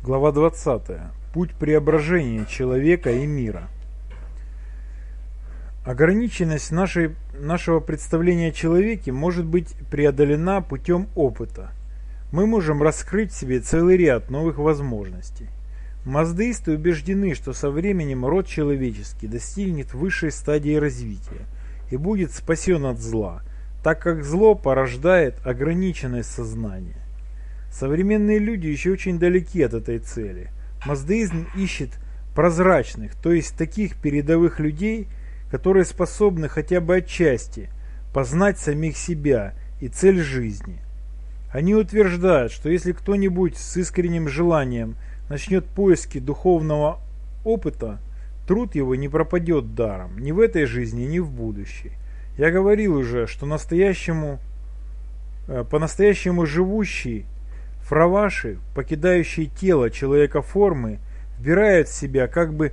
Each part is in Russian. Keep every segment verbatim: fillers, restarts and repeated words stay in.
Глава двадцатая. Путь преображения человека и мира. Ограниченность нашей, нашего представления о человеке может быть преодолена путем опыта. Мы можем раскрыть в себе целый ряд новых возможностей. Маздеисты убеждены, что со временем род человеческий достигнет высшей стадии развития и будет спасен от зла, так как зло порождает ограниченность сознания. Современные люди еще очень далеки от этой цели. Маздеизм ищет прозрачных, то есть таких передовых людей, которые способны хотя бы отчасти познать самих себя и цель жизни. Они утверждают, что если кто-нибудь с искренним желанием начнет поиски духовного опыта, труд его не пропадет даром, ни в этой жизни, ни в будущей. Я говорил уже, что настоящему, по-настоящему живущий фраваши, покидающие тело человека формы, вбирают в себя как бы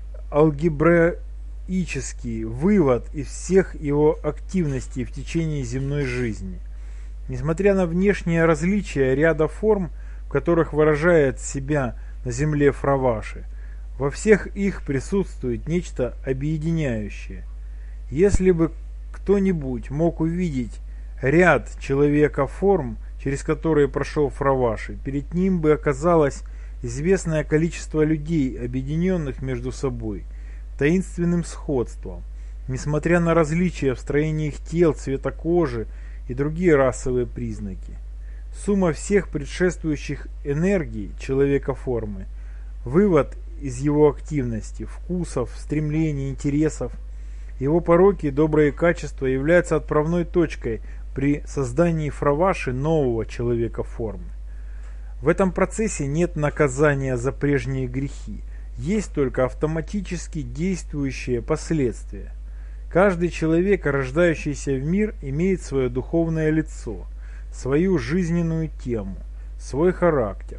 алгебраический вывод из всех его активностей в течение земной жизни. Несмотря на внешнее различие ряда форм, в которых выражает себя на земле фраваши, во всех их присутствует нечто объединяющее. Если бы кто-нибудь мог увидеть ряд человека форм, через которые прошел фраваши, перед ним бы оказалось известное количество людей, объединенных между собой таинственным сходством, несмотря на различия в строении их тел, цвета кожи и другие расовые признаки. Сумма всех предшествующих энергий человека формы, вывод из его активности, вкусов, стремлений, интересов, его пороки и добрые качества являются отправной точкой при создании фраваши нового человека формы. В этом процессе нет наказания за прежние грехи, есть только автоматически действующие последствия. Каждый человек, рождающийся в мир, имеет свое духовное лицо, свою жизненную тему, свой характер.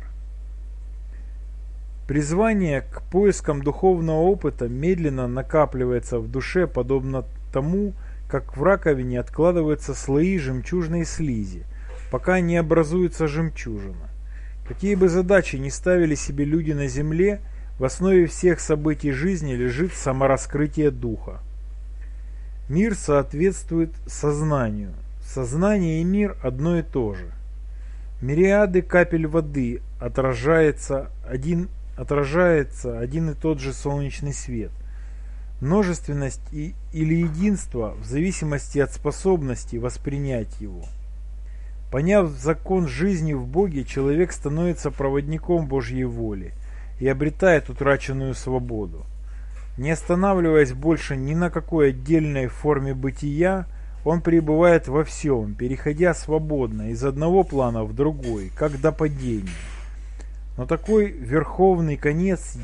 Призвание к поискам духовного опыта медленно накапливается в душе, подобно тому, как в раковине откладываются слои жемчужной слизи, пока не образуется жемчужина. Какие бы задачи ни ставили себе люди на земле, в основе всех событий жизни лежит самораскрытие духа. Мир соответствует сознанию. Сознание и мир одно и то же. Мириады капель воды отражается один, отражается один и тот же солнечный свет. Множественность и, или единство в зависимости от способности воспринять его. Поняв закон жизни в Боге, человек становится проводником Божьей воли и обретает утраченную свободу. Не останавливаясь больше ни на какой отдельной форме бытия, он пребывает во всем, переходя свободно из одного плана в другой, как до падения. Но такой верховный конец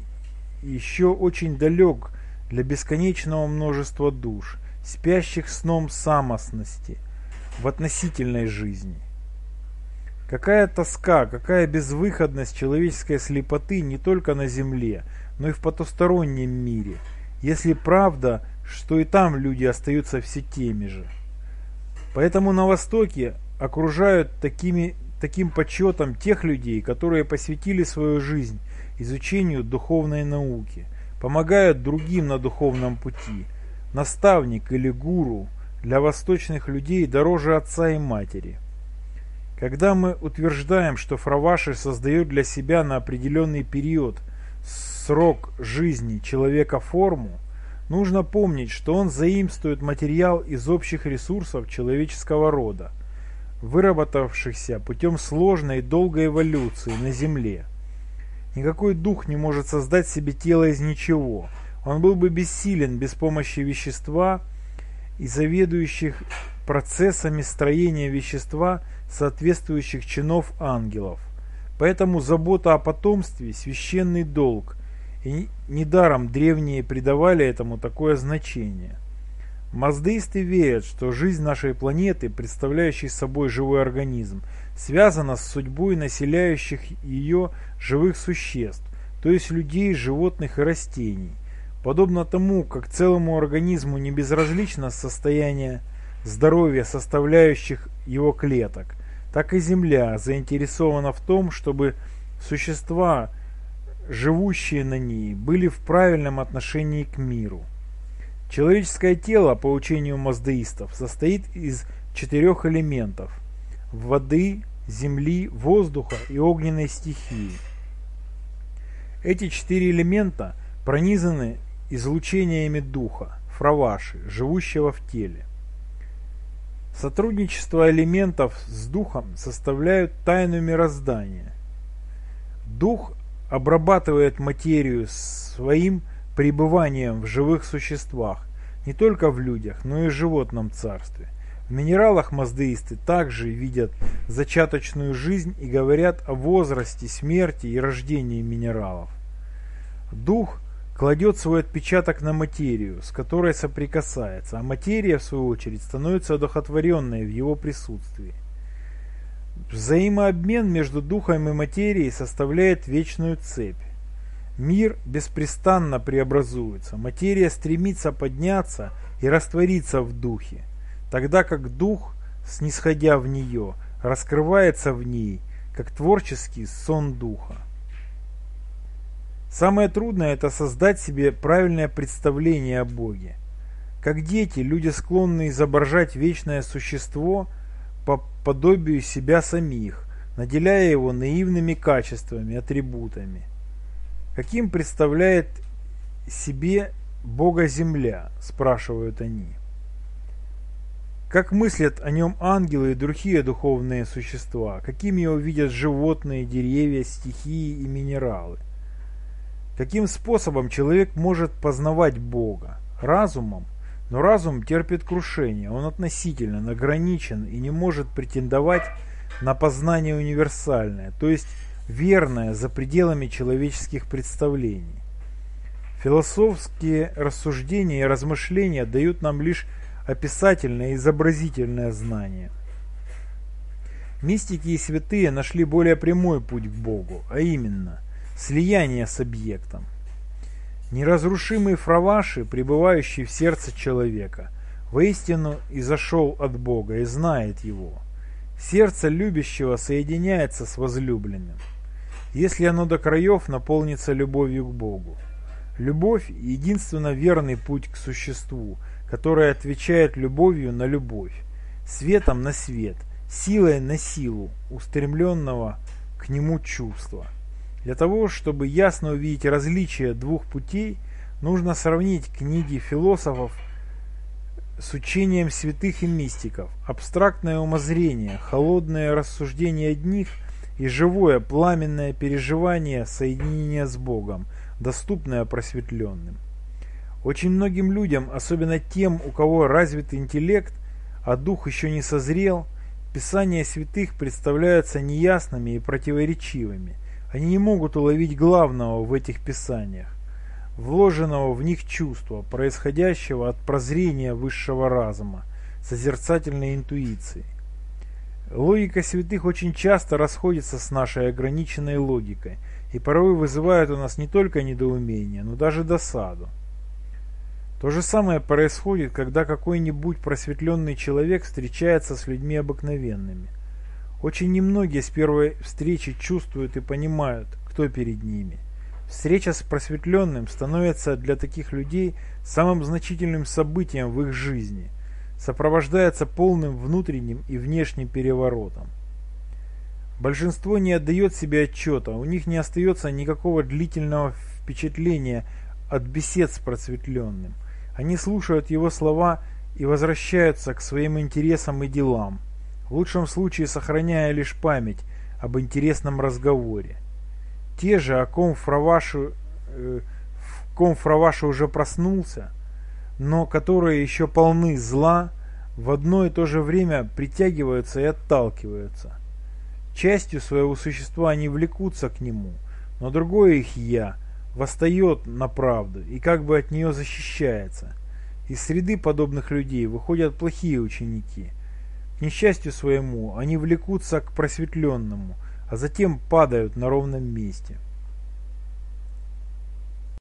еще очень далек для бесконечного множества душ, спящих сном самостности в относительной жизни. Какая тоска, какая безвыходность человеческой слепоты не только на земле, но и в потустороннем мире, если правда, что и там люди остаются все теми же. Поэтому на Востоке окружают такими, таким почетом тех людей, которые посвятили свою жизнь изучению духовной науки, помогают другим на духовном пути. Наставник или гуру для восточных людей дороже отца и матери. Когда мы утверждаем, что фраваши создает для себя на определенный период срок жизни человека форму, нужно помнить, что он заимствует материал из общих ресурсов человеческого рода, выработавшихся путем сложной и долгой эволюции на Земле. Никакой дух не может создать себе тело из ничего. Он был бы бессилен без помощи вещества и заведующих процессами строения вещества соответствующих чинов ангелов. Поэтому забота о потомстве – священный долг, и недаром древние придавали этому такое значение. Маздеисты верят, что жизнь нашей планеты, представляющей собой живой организм, связана с судьбой населяющих ее живых существ, то есть людей, животных и растений. Подобно тому, как целому организму не безразлично состояние здоровья составляющих его клеток, так и Земля заинтересована в том, чтобы существа, живущие на ней, были в правильном отношении к миру. Человеческое тело, по учению маздеистов, состоит из четырех элементов – воды, земли, воздуха и огненной стихии. Эти четыре элемента пронизаны излучениями духа, фраваши, живущего в теле. Сотрудничество элементов с духом составляют тайну мироздания. Дух обрабатывает материю своим пребыванием в живых существах, не только в людях, но и в животном царстве. В минералах маздеисты также видят зачаточную жизнь и говорят о возрасте, смерти и рождении минералов. Дух кладет свой отпечаток на материю, с которой соприкасается, а материя, в свою очередь, становится одухотворенной в его присутствии. Взаимообмен между духом и материей составляет вечную цепь. Мир беспрестанно преобразуется, материя стремится подняться и раствориться в духе, тогда как дух, снисходя в нее, раскрывается в ней, как творческий сон духа. Самое трудное – это создать себе правильное представление о Боге. Как дети, люди склонны изображать вечное существо по подобию себя самих, наделяя его наивными качествами, атрибутами. Каким представляет себе Бога земля, спрашивают они. Как мыслят о нем ангелы и другие духовные существа, каким его видят животные, деревья, стихии и минералы. Каким способом человек может познавать Бога? Разумом? Но разум терпит крушение, он относителен, ограничен и не может претендовать на познание универсальное, то есть верное за пределами человеческих представлений. Философские рассуждения и размышления дают нам лишь описательное и изобразительное знание. Мистики и святые нашли более прямой путь к Богу, а именно слияние с объектом. Неразрушимый фраваши, пребывающий в сердце человека, воистину изошел от Бога и знает его. Сердце любящего соединяется с возлюбленным, если оно до краев наполнится любовью к Богу. Любовь – единственно верный путь к существу, которое отвечает любовью на любовь, светом на свет, силой на силу устремленного к нему чувства. Для того, чтобы ясно увидеть различия двух путей, нужно сравнить книги философов с учением святых и мистиков, абстрактное умозрение, холодное рассуждение одних и живое пламенное переживание соединения с Богом, доступное просветленным. Очень многим людям, особенно тем, у кого развит интеллект, а дух еще не созрел, писания святых представляются неясными и противоречивыми. Они не могут уловить главного в этих писаниях, вложенного в них чувства, происходящего от прозрения высшего разума, созерцательной интуиции. Логика святых очень часто расходится с нашей ограниченной логикой и порой вызывает у нас не только недоумение, но даже досаду. То же самое происходит, когда какой-нибудь просветленный человек встречается с людьми обыкновенными. Очень немногие с первой встречи чувствуют и понимают, кто перед ними. Встреча с просветленным становится для таких людей самым значительным событием в их жизни, сопровождается полным внутренним и внешним переворотом. Большинство не отдает себе отчета, у них не остается никакого длительного впечатления от бесед с просветленным. Они слушают его слова и возвращаются к своим интересам и делам, в лучшем случае сохраняя лишь память об интересном разговоре. Те же, о ком Фраваши, э, в ком Фраваши уже проснулся, но которые еще полны зла, в одно и то же время притягиваются и отталкиваются. Частью своего существа они влекутся к нему, но другое их «я» восстает на правду и как бы от нее защищается. Из среды подобных людей выходят плохие ученики. К несчастью своему, они влекутся к просветленному, а затем падают на ровном месте.